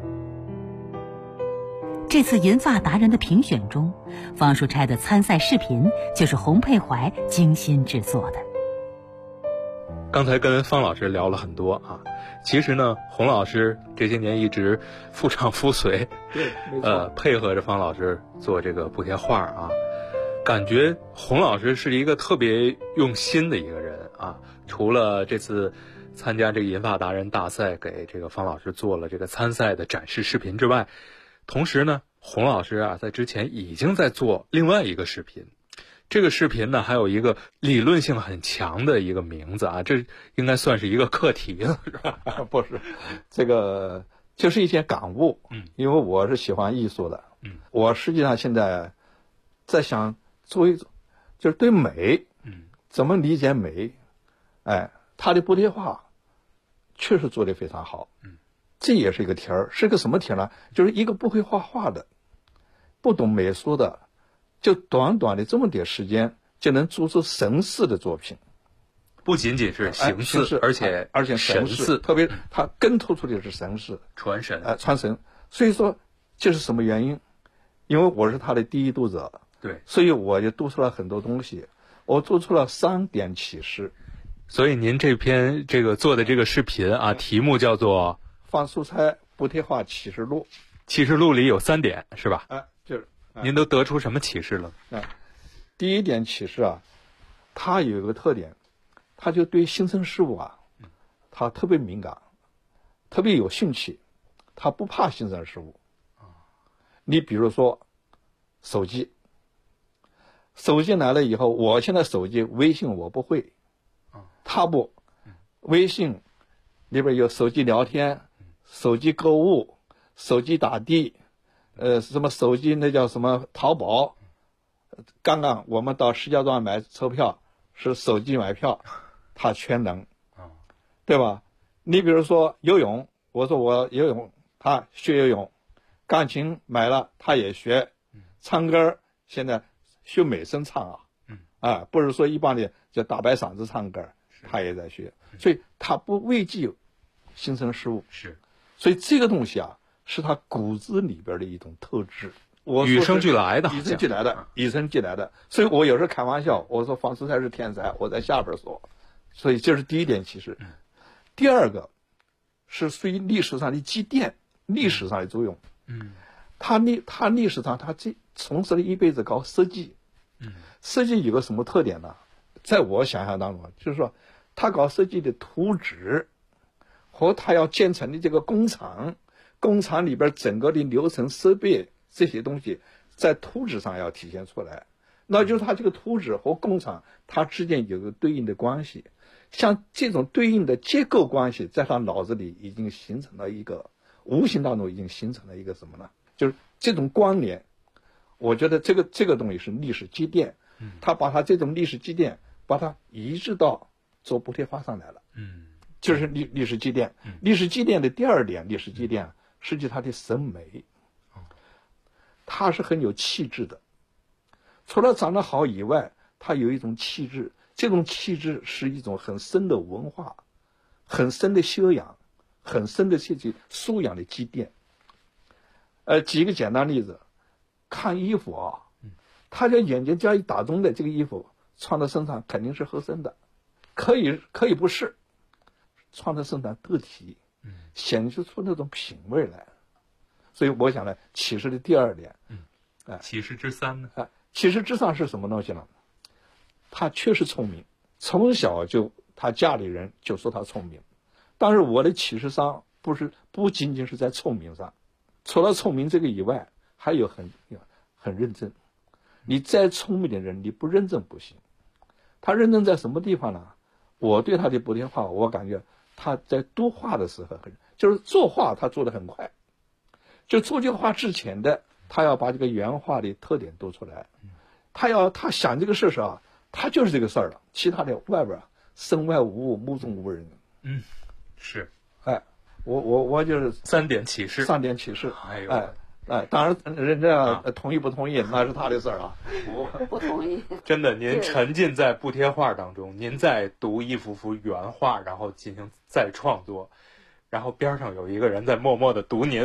这次银发达人的评选中，方书差的参赛视频就是洪佩怀精心制作的。
刚才跟方老师聊了很多啊，其实呢，洪老师这些年一直夫唱妇随，配合着方老师做这个布贴画啊。感觉洪老师是一个特别用心的一个人啊！除了这次参加这个银发达人大赛，给这个方老师做了这个参赛的展示视频之外，同时呢，洪老师啊，在之前已经在做另外一个视频。这个视频呢，还有一个理论性很强的一个名字啊，这应该算是一个课题了，是吧？
不是，这个就是一些感悟。因为我是喜欢艺术的。我实际上现在在想。做一种，就是对美，怎么理解美？他的布贴画确实做得非常好，这也是一个题儿，是个什么题呢？就是一个不会画画的、不懂美术的，就短短的这么点时间就能做出神似的作品，
不仅仅是形似，而且
神似，特别他更突出的是神似，
传神，
传神。所以说这是什么原因？因为我是他的第一读者。
对，
所以我就读出了很多东西，我读出了3点启示。
所以您这篇做的这个视频啊，题目叫做
《方素材补贴画启示录》。
启示录里有3点，是吧？
就是。
您都得出什么启示了？
第一点启示啊，他有一个特点，他就对新生事物啊，他特别敏感，特别有兴趣，他不怕新生事物。你比如说手机来了以后，我现在手机微信我不会，他不，微信里边有手机聊天、手机购物、手机打的，什么手机那叫什么淘宝。刚刚我们到石家庄买车票是手机买票，他全能，对吧？你比如说游泳，我说我游泳，他学游泳；钢琴买了他也学，唱歌现在学美声唱不是说一般的就大白嗓子唱歌，他也在学，所以他不畏惧新生事物，所以这个东西啊是他骨子里边的一种特质。
与生俱来的，
与生俱来的。所以我有时候开玩笑，我说方素材是天才，我在下边说。所以这是第一点启示。第二个是属于历史上的积淀，历史上的作用。他历史上他从事了一辈子搞设计。设计有个什么特点呢？在我想象当中，就是说他搞设计的图纸和他要建成的这个工厂里边整个的流程设备。这些东西在图纸上要体现出来，那就是它这个图纸和工厂它之间有个对应的关系，像这种对应的结构关系在他脑子里已经形成了一个无形当中已经形成了一个什么呢？就是这种关联。我觉得这个东西是历史积淀，他把他这种历史积淀把它移植到做补贴画上来了，就是历史积淀。历史积淀的第二点，历史积淀实际它的审美。他是很有气质的，除了长得好以外，他有一种气质，这种气质是一种很深的文化、很深的修养、很深的这些素养的积淀。举一个简单例子，看衣服啊，他的眼睛只要一打中的这个衣服穿在身上肯定是合身的，可以不是，穿在身上得体，显示出那种品味来。所以我想呢，启示的第二点，
启示之3呢？
启示之3是什么东西呢？他确实聪明，从小就他家里人就说他聪明。但是我的启示上不仅仅是在聪明上，除了聪明这个以外，还有很认真。你再聪明的人，你不认真不行。他认真在什么地方呢？我对他的补贴画，我感觉他在读画的时候就是作画，他做得很快。就做这个画之前的，他要把这个原画的特点读出来。他想这个事儿啊，他就是这个事儿了，其他的外边身外无物，目中无人。
是。
我就是
3点启示。
当然人家同意不同意那是他的事儿啊。
不同意。
真的，您沉浸在补贴画当中，您在读一幅幅原画，然后进行再创作。然后边上有一个人在默默的读您。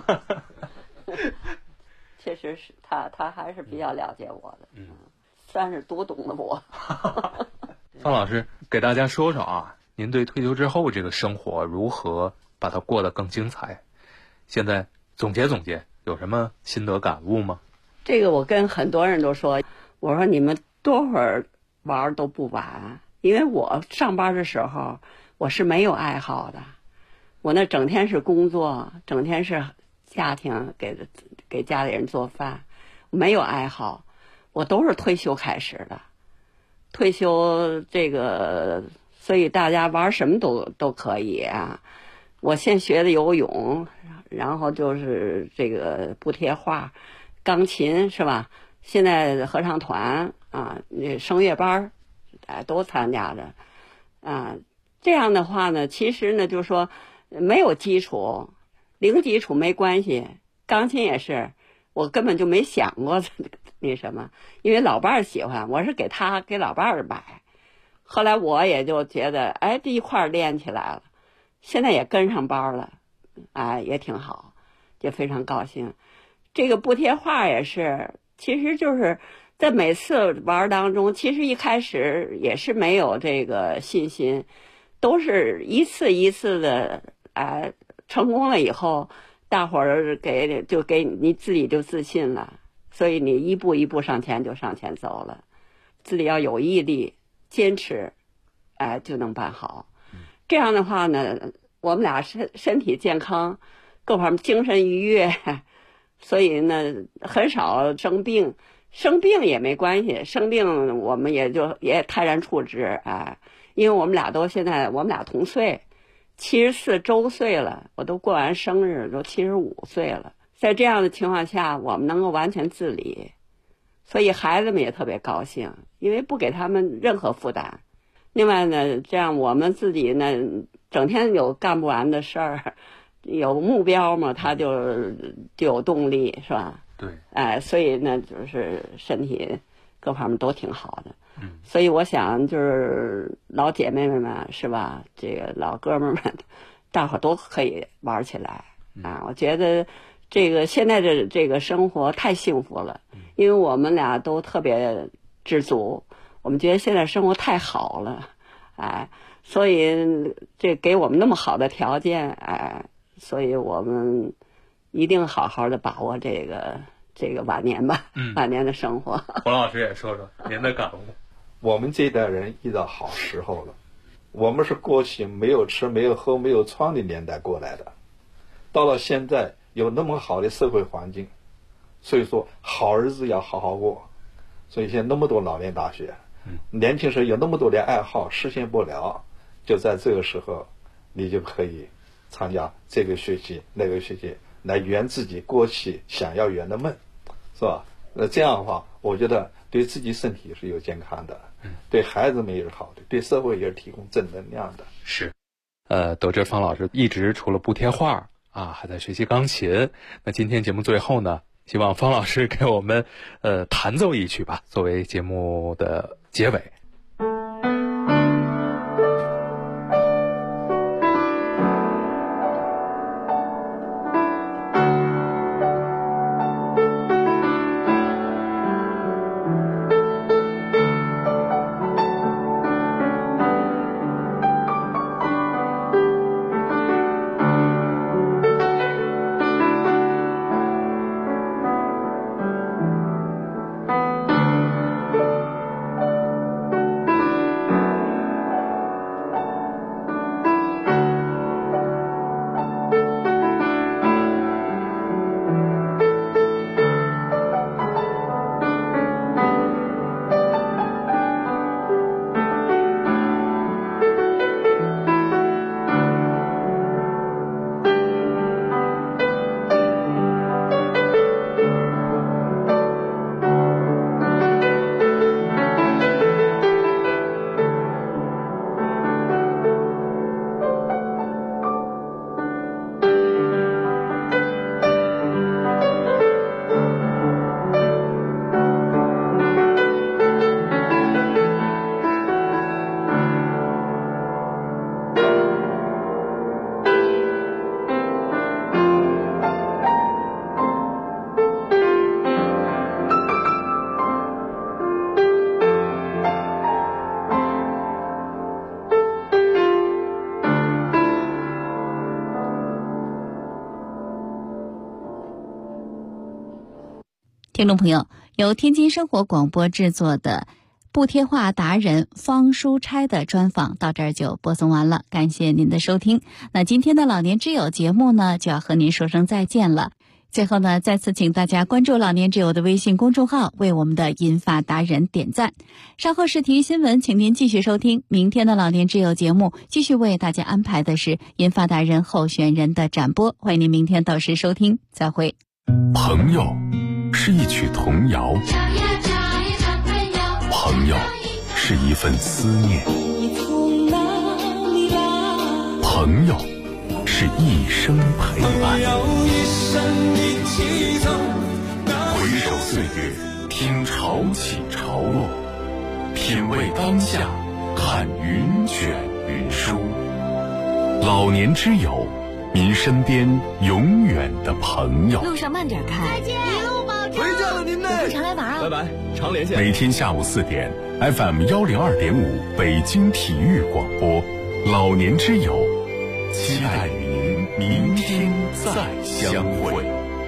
确实是他还是比较了解我的，算是读懂了我。
方老师给大家说说啊，您对退休之后这个生活如何把它过得更精彩？现在总结有什么心得感悟吗？
这个我跟很多人都说，我说你们多会儿玩都不晚，因为我上班的时候我是没有爱好的。我那整天是工作，整天是家庭给家里人做饭，没有爱好。我都是退休开始的，退休这个，所以大家玩什么都可以啊。我先学的游泳，然后就是这个补贴画、钢琴是吧？现在合唱团啊，那声乐班都参加着啊。这样的话呢，其实呢就是说。没有基础，零基础没关系。钢琴也是，我根本就没想过那什么，因为老伴儿喜欢，我是给老伴儿买。后来我也就觉得，这一块练起来了，现在也跟上班了，也挺好，就非常高兴。这个补贴画也是，其实就是在每次玩当中，其实一开始也是没有这个信心，都是一次一次的成功了以后，大伙儿给你自己就自信了，所以你一步一步上前就上前走了，自己要有毅力坚持，就能办好。这样的话呢，我们俩身体健康，各方面精神愉悦，所以呢很少生病也没关系，生病我们也泰然处之因为我们俩同岁，74周岁了，我都过完生日都75岁了，在这样的情况下我们能够完全自理，所以孩子们也特别高兴，因为不给他们任何负担。另外呢，这样我们自己呢整天有干不完的事儿，有目标嘛，他就有动力，是吧？
对。
所以呢就是身体各方面都挺好的。所以我想就是老姐妹们是吧，这个老哥们们，大伙都可以玩起来我觉得这个现在的这个生活太幸福了，因为我们俩都特别知足，我们觉得现在生活太好了，所以这给我们那么好的条件，所以我们一定好好的把握这个晚年吧，晚年的生活。
洪老师也说说您的感悟。
我们这一代人遇到好时候了，我们是过去没有吃没有喝没有穿的年代过来的，到了现在有那么好的社会环境，所以说好日子要好好过，所以现在那么多老年大学，年轻时有那么多的爱好实现不了，就在这个时候你就可以参加这个学习那个学习，来圆自己过去想要圆的梦，是吧？那这样的话我觉得对自己身体是有健康的，对孩子们也是好的，对社会也是提供正能量的。
是得知方老师一直除了不贴画还在学习钢琴，那今天节目最后呢，希望方老师给我们弹奏一曲吧，作为节目的结尾。
听众朋友，由天津生活广播制作的不贴画达人方书差的专访到这儿就播送完了，感谢您的收听。那今天的老年之友节目呢，就要和您说声再见了。最后呢，再次请大家关注老年之友的微信公众号，为我们的银发达人点赞。稍后是体育新闻，请您继续收听明天的老年之友节目，继续为大家安排的是银发达人候选人的展播，欢迎您明天到时收听，再会。
朋友是一曲童谣，朋友是一份思念，朋友是一生陪伴。回首岁月，听潮起潮落，品味当下，看云卷云舒。老年之友，您身边永远的朋友。
路上慢点开，
再见，一路保重。
回家了，你您呢，
有空常来玩啊！
拜拜，常连线。
每天下午4点 ，FM102.5北京体育广播，老年之友，期待与您明天再相会。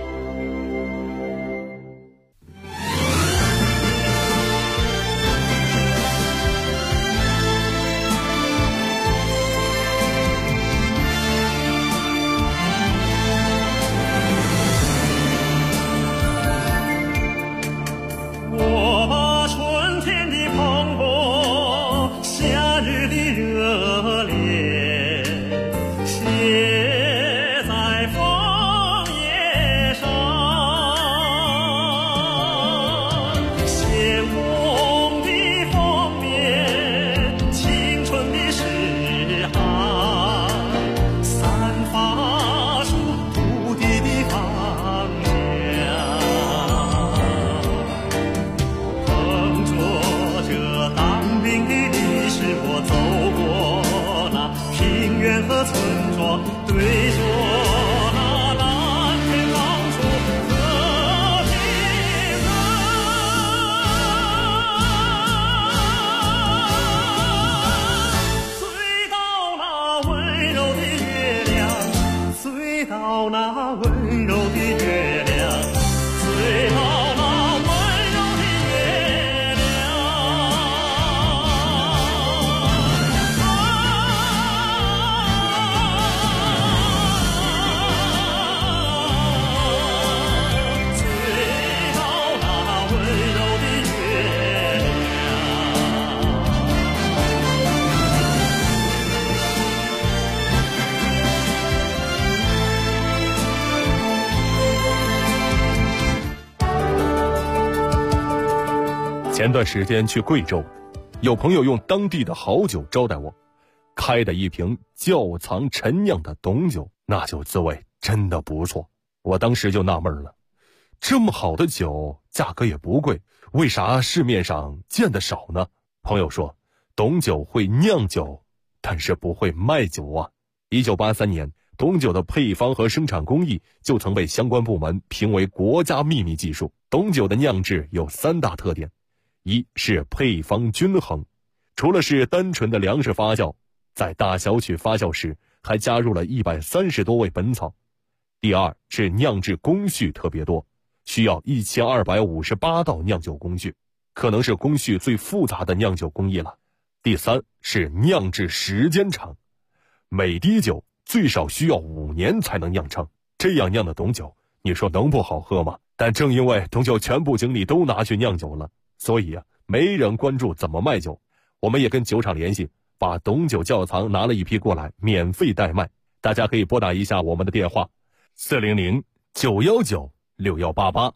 前段时间去贵州，有朋友用当地的好酒招待我，开的一瓶窖藏陈酿的董酒，那酒滋味真的不错。我当时就纳闷了，这么好的酒价格也不贵，为啥市面上见得少呢？朋友说，董酒会酿酒，但是不会卖酒啊。1983年，董酒的配方和生产工艺就曾被相关部门评为国家秘密技术。董酒的酿制有3大特点，一是配方均衡，除了是单纯的粮食发酵，在大小曲发酵时还加入了130多味本草。第二是酿制工序特别多，需要1258道酿酒工序，可能是工序最复杂的酿酒工艺了。第三是酿制时间长，每滴酒最少需要5年才能酿成，这样酿的董酒，你说能不好喝吗？但正因为董酒全部精力都拿去酿酒了，所以没人关注怎么卖酒。我们也跟酒厂联系，把董酒窖藏拿了一批过来，免费代卖。大家可以拨打一下我们的电话400-919-6188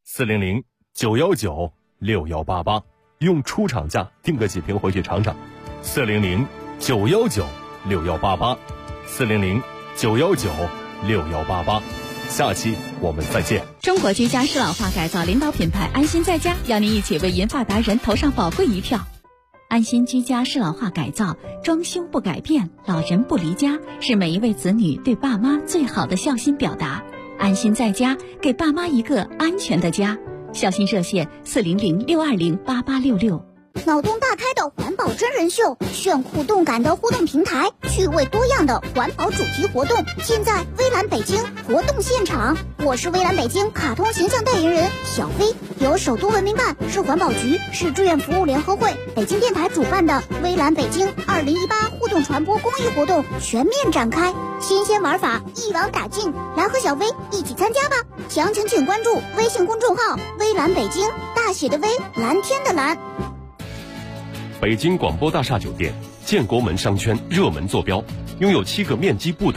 400-919-6188，用出厂价订个几瓶回去尝尝。400-919-6188 400-919-6188。下期我们再见。
中国居家适老化改造领导品牌安心在家，邀您一起为银发达人投上宝贵一票。安心居家适老化改造，装修不改变，老人不离家，是每一位子女对爸妈最好的孝心表达。安心在家，给爸妈一个安全的家。孝心热线400-620-8866。
脑洞大开的环保真人秀，炫酷动感的互动平台，趣味多样的环保主题活动，现在微蓝北京活动现场。我是微蓝北京卡通形象代言人小飞，由首都文明办、市环保局、市志愿服务联合会、北京电台主办的微蓝北京2018互动传播公益活动全面展开，新鲜玩法一网打尽，来和小飞一起参加吧！详情请关注微信公众号微蓝北京，大写的微，蓝天的蓝。
北京广播大厦酒店建国门商圈热门坐标，拥有7个面积不等